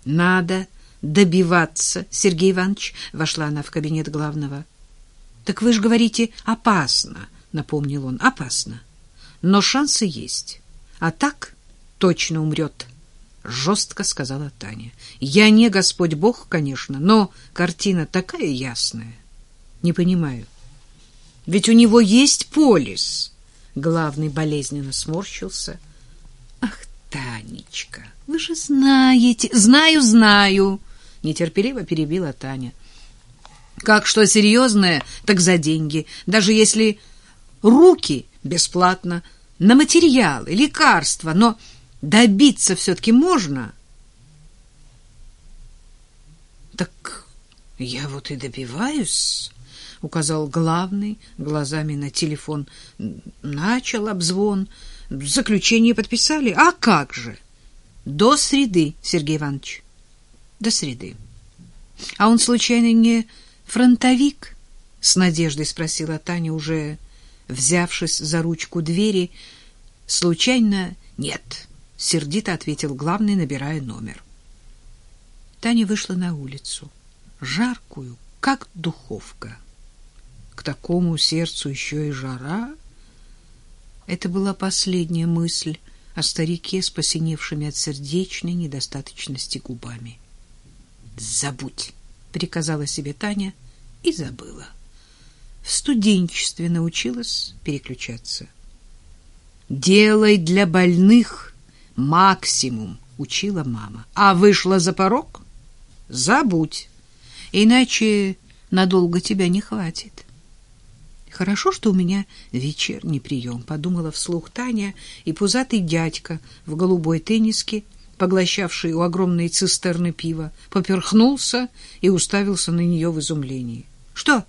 Надо добиваться, Сергей Иванович, вошла она в кабинет главного. Так вы же говорите, опасно, напомнил он. Опасно. Но шансы есть. А так точно умрет, жестко сказала Таня. Я не Господь Бог, конечно, но картина такая ясная. Не понимаю. Ведь у него есть полис. Главный болезненно сморщился. Ах, Танечка, вы же знаете. Знаю, нетерпеливо перебила Таня. Как что серьезное, так за деньги. Даже если руки бесплатно, на материалы, лекарства, но добиться все-таки можно. Так я вот и добиваюсь, указал главный глазами на телефон. Начал обзвон. Заключение подписали. А как же? До среды, Сергей Иванович. До среды. А он случайно не фронтовик? С надеждой спросила Таня, уже взявшись за ручку двери. Случайно нет, сердито ответил главный, набирая номер. Таня вышла на улицу, жаркую, как духовка. К такому сердцу еще и жара. Это была последняя мысль о старике с посиневшими от сердечной недостаточности губами. «Забудь», — приказала себе Таня и забыла. В студенчестве научилась переключаться. «Делай для больных максимум», — учила мама. «А вышла за порог? Забудь, иначе надолго тебя не хватит». «Хорошо, что у меня вечерний прием», — подумала вслух Таня, и пузатый дядька в голубой тенниске, поглощавший у огромной цистерны пива, поперхнулся и уставился на нее в изумлении. «Что?»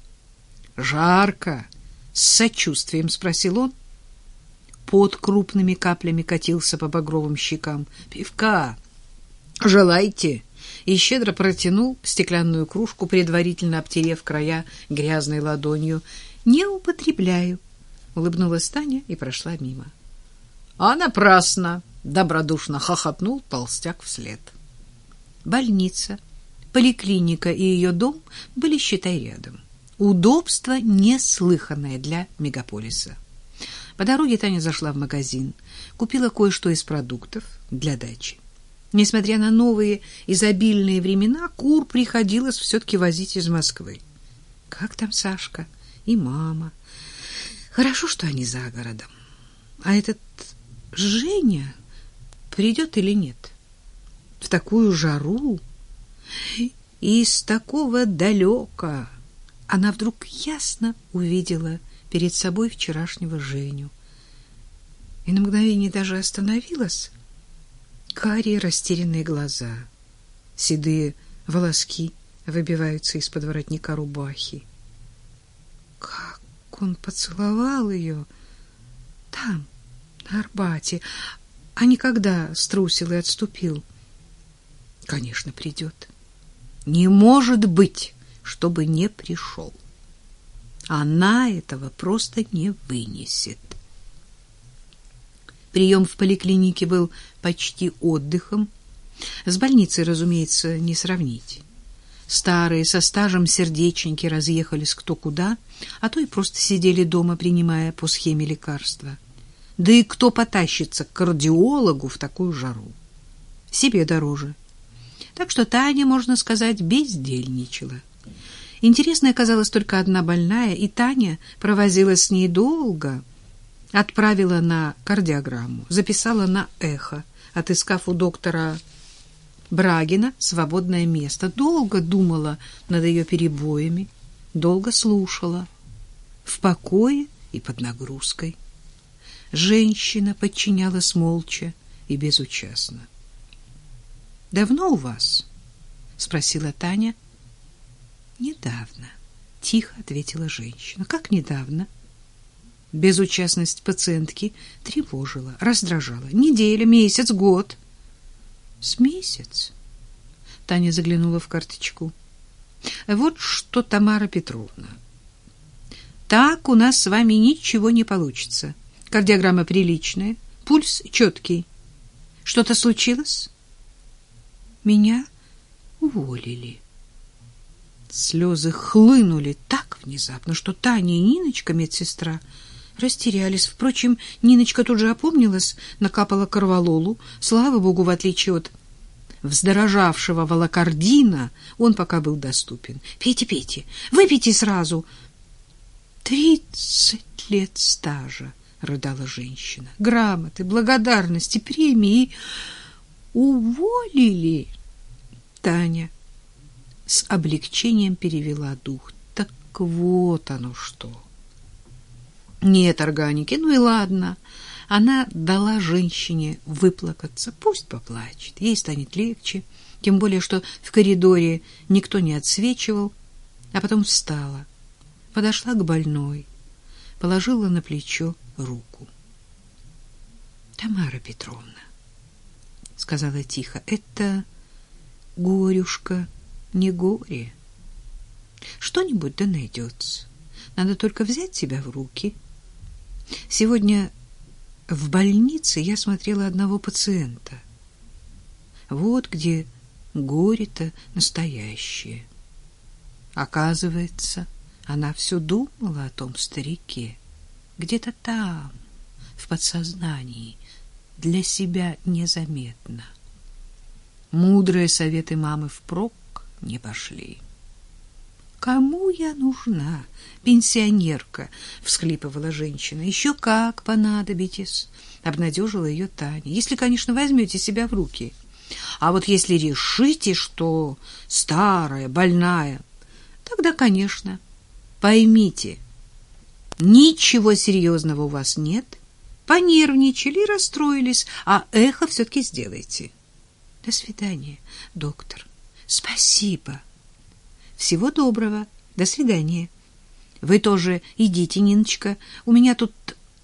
«Жарко», — с сочувствием спросил он. Пот крупными каплями катился по багровым щекам. «Пивка желаете?» И щедро протянул стеклянную кружку, предварительно обтерев края грязной ладонью. «Не употребляю», — улыбнулась Таня и прошла мимо. «А напрасно!» — добродушно хохотнул толстяк вслед. Больница, поликлиника и ее дом были, считай, рядом. Удобство неслыханное для мегаполиса. По дороге Таня зашла в магазин, купила кое-что из продуктов для дачи. Несмотря на новые изобильные времена, кур приходилось все-таки возить из Москвы. Как там Сашка и мама? Хорошо, что они за городом. А этот Женя придет или нет? В такую жару и из такого далека. Она вдруг ясно увидела перед собой вчерашнего Женю. И на мгновение даже остановилась. Карие растерянные глаза, седые волоски выбиваются из-под воротника рубахи. Как он поцеловал ее там, на Арбате, а не когда струсил и отступил. Конечно, придет. Не может быть, чтобы не пришел. Она этого просто не вынесет. Прием в поликлинике был почти отдыхом. С больницей, разумеется, не сравнить. Старые со стажем сердечники разъехались кто куда, а то и просто сидели дома, принимая по схеме лекарства. Да и кто потащится к кардиологу в такую жару? Себе дороже. Так что Таня, можно сказать, бездельничала. Интересной оказалась только одна больная, и Таня провозилась с ней долго. Отправила на кардиограмму, записала на эхо, отыскав у доктора Брагина свободное место. Долго думала над ее перебоями, долго слушала, в покое и под нагрузкой. Женщина подчинялась молча и безучастно. «Давно у вас?» — спросила Таня. «Недавно», — тихо ответила женщина. «Как недавно?» Безучастность пациентки тревожила, раздражала. Неделя, месяц, год. С месяц. Таня заглянула в карточку. Вот что, Тамара Петровна. Так у нас с вами ничего не получится. Кардиограмма приличная, пульс четкий. Что-то случилось? Меня уволили. Слезы хлынули так внезапно, что Таня и Ниночка, медсестра, растерялись. Впрочем, Ниночка тут же опомнилась, накапала корвалолу. Слава богу, в отличие от вздорожавшего волокордина, он пока был доступен. «Пейте, пейте, выпейте сразу!» 30 лет стажа, — рыдала женщина. Грамоты, благодарности, премии. Уволили. Таня с облегчением перевела дух. Так вот оно что. Нет органики, ну и ладно. Она дала женщине выплакаться. Пусть поплачет, ей станет легче. Тем более, что в коридоре никто не отсвечивал. А потом встала, подошла к больной, положила на плечо руку. «Тамара Петровна», — сказала тихо, — «это горюшка не горе. Что-нибудь да найдется. Надо только взять себя в руки. Сегодня в больнице я смотрела одного пациента. Вот где горе-то настоящее. Оказывается, она все думала о том старике. Где-то там, в подсознании, для себя незаметно. Мудрые советы мамы впрок не пошли. «Кому я нужна, пенсионерка?» — всхлипывала женщина. «Еще как понадобитесь», — обнадежила ее Таня. «Если, конечно, возьмете себя в руки. А вот если решите, что старая, больная, тогда, конечно, поймите, ничего серьезного у вас нет, понервничали, расстроились, а эхо все-таки сделайте. До свидания, доктор. Спасибо. Всего доброго. До свидания. Вы тоже идите, Ниночка. У меня тут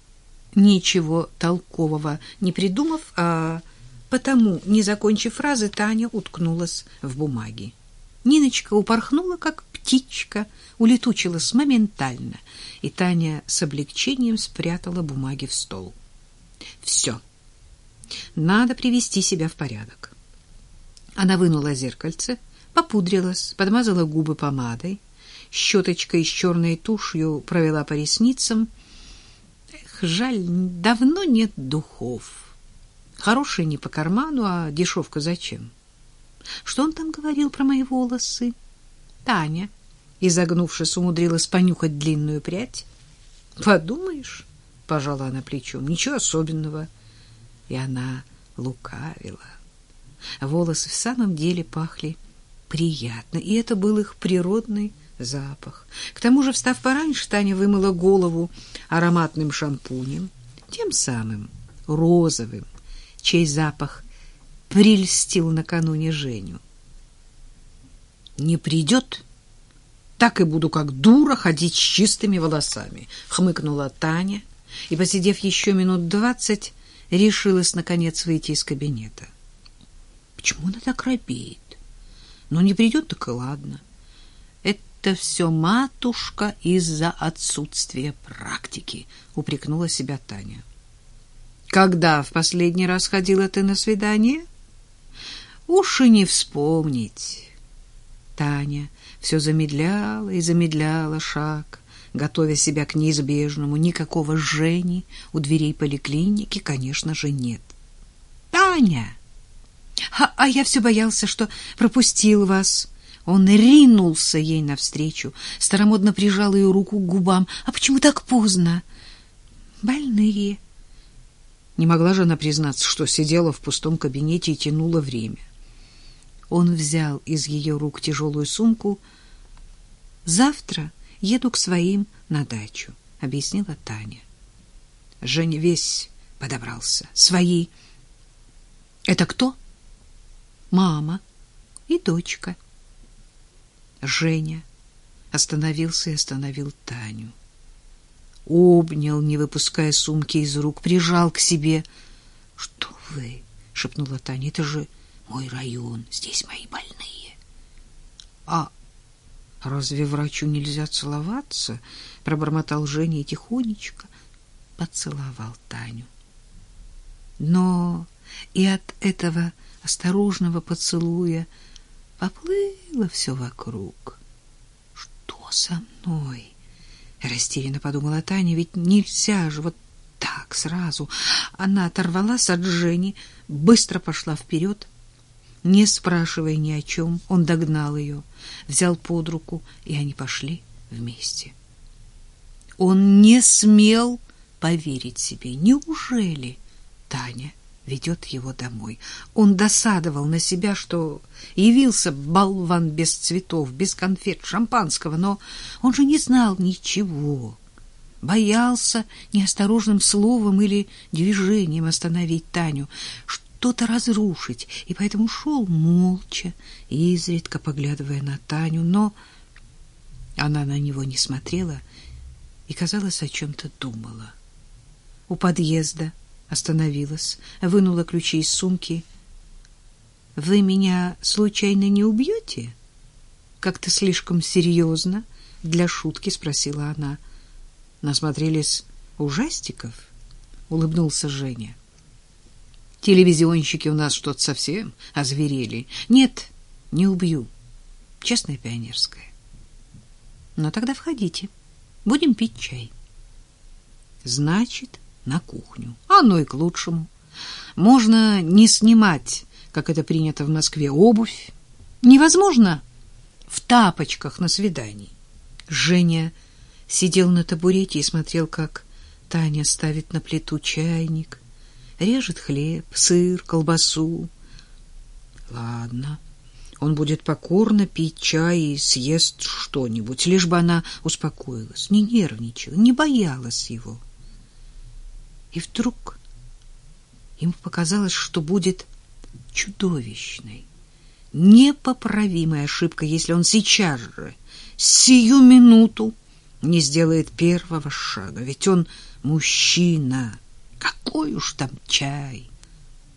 ничего толкового не придумав, а потому, не закончив фразы, Таня уткнулась в бумаги. Ниночка упорхнула, как птичка, улетучилась моментально, и Таня с облегчением спрятала бумаги в стол. Все. Надо привести себя в порядок. Она вынула зеркальце, попудрилась, подмазала губы помадой, щеточкой с черной тушью провела по ресницам. Эх, жаль, давно нет духов. Хорошие не по карману, а дешевка зачем? Что он там говорил про мои волосы? Таня, изогнувшись, умудрилась понюхать длинную прядь. Подумаешь, пожала она плечом, ничего особенного. И она лукавила. Волосы в самом деле пахли приятно, и это был их природный запах. К тому же, встав пораньше, Таня вымыла голову ароматным шампунем, тем самым розовым, чей запах прельстил накануне Женю. «Не придет, так и буду как дура ходить с чистыми волосами», — хмыкнула Таня, и, посидев еще минут 20, решилась, наконец, выйти из кабинета. Почему она так робеет? Ну, не придет, так и ладно. Это все, матушка, из-за отсутствия практики, упрекнула себя Таня. Когда в последний раз ходила ты на свидание? Уж и не вспомнить. Таня все замедляла и замедляла шаг, готовя себя к неизбежному. Никакого Жени у дверей поликлиники, конечно же, нет. Таня! А я все боялся, что пропустил вас. Он ринулся ей навстречу, старомодно прижал ее руку к губам. А почему так поздно? Больные. Не могла же она признаться, что сидела в пустом кабинете и тянула время. Он взял из ее рук тяжелую сумку. «Завтра еду к своим на дачу», — объяснила Таня. Женя весь подобрался. «Свои». «Это кто?» «Мама и дочка». Женя остановился и остановил Таню. Обнял, не выпуская сумки из рук, прижал к себе. «Что вы?» — шепнула Таня. «Это же мой район, здесь мои больные». «А разве врачу нельзя целоваться?» — пробормотал Женя и тихонечко поцеловал Таню. Но и от этого осторожного поцелуя поплыло все вокруг. «Что со мной?» — растерянно подумала Таня. «Ведь нельзя же вот так сразу». Она оторвалась от Жени, быстро пошла вперед. Не спрашивая ни о чем, он догнал ее, взял под руку, и они пошли вместе. Он не смел поверить себе. Неужели Таня ведет его домой? Он досадовал на себя, что явился болван без цветов, без конфет, шампанского, но он же не знал ничего. Боялся неосторожным словом или движением остановить Таню, что-то разрушить, и поэтому шел молча, изредка поглядывая на Таню, но она на него не смотрела и, казалось, о чем-то думала. У подъезда остановилась, вынула ключи из сумки. «Вы меня случайно не убьете?» Как-то слишком серьезно для шутки спросила она. «Насмотрелись ужастиков?» — улыбнулся Женя. «Телевизионщики у нас что-то совсем озверели. Нет, не убью. Честная пионерская». «Ну, тогда входите. Будем пить чай». «Значит, на кухню. Оно и к лучшему. Можно не снимать, как это принято в Москве, обувь. Невозможно в тапочках на свидании». Женя сидел на табурете и смотрел, как Таня ставит на плиту чайник, режет хлеб, сыр, колбасу. Ладно, он будет покорно пить чай и съест что-нибудь, лишь бы она успокоилась, не нервничала, не боялась его. И вдруг ему показалось, что будет чудовищной, непоправимой ошибкой, если он сейчас же, сию минуту, не сделает первого шага. Ведь он мужчина. Какой уж там чай!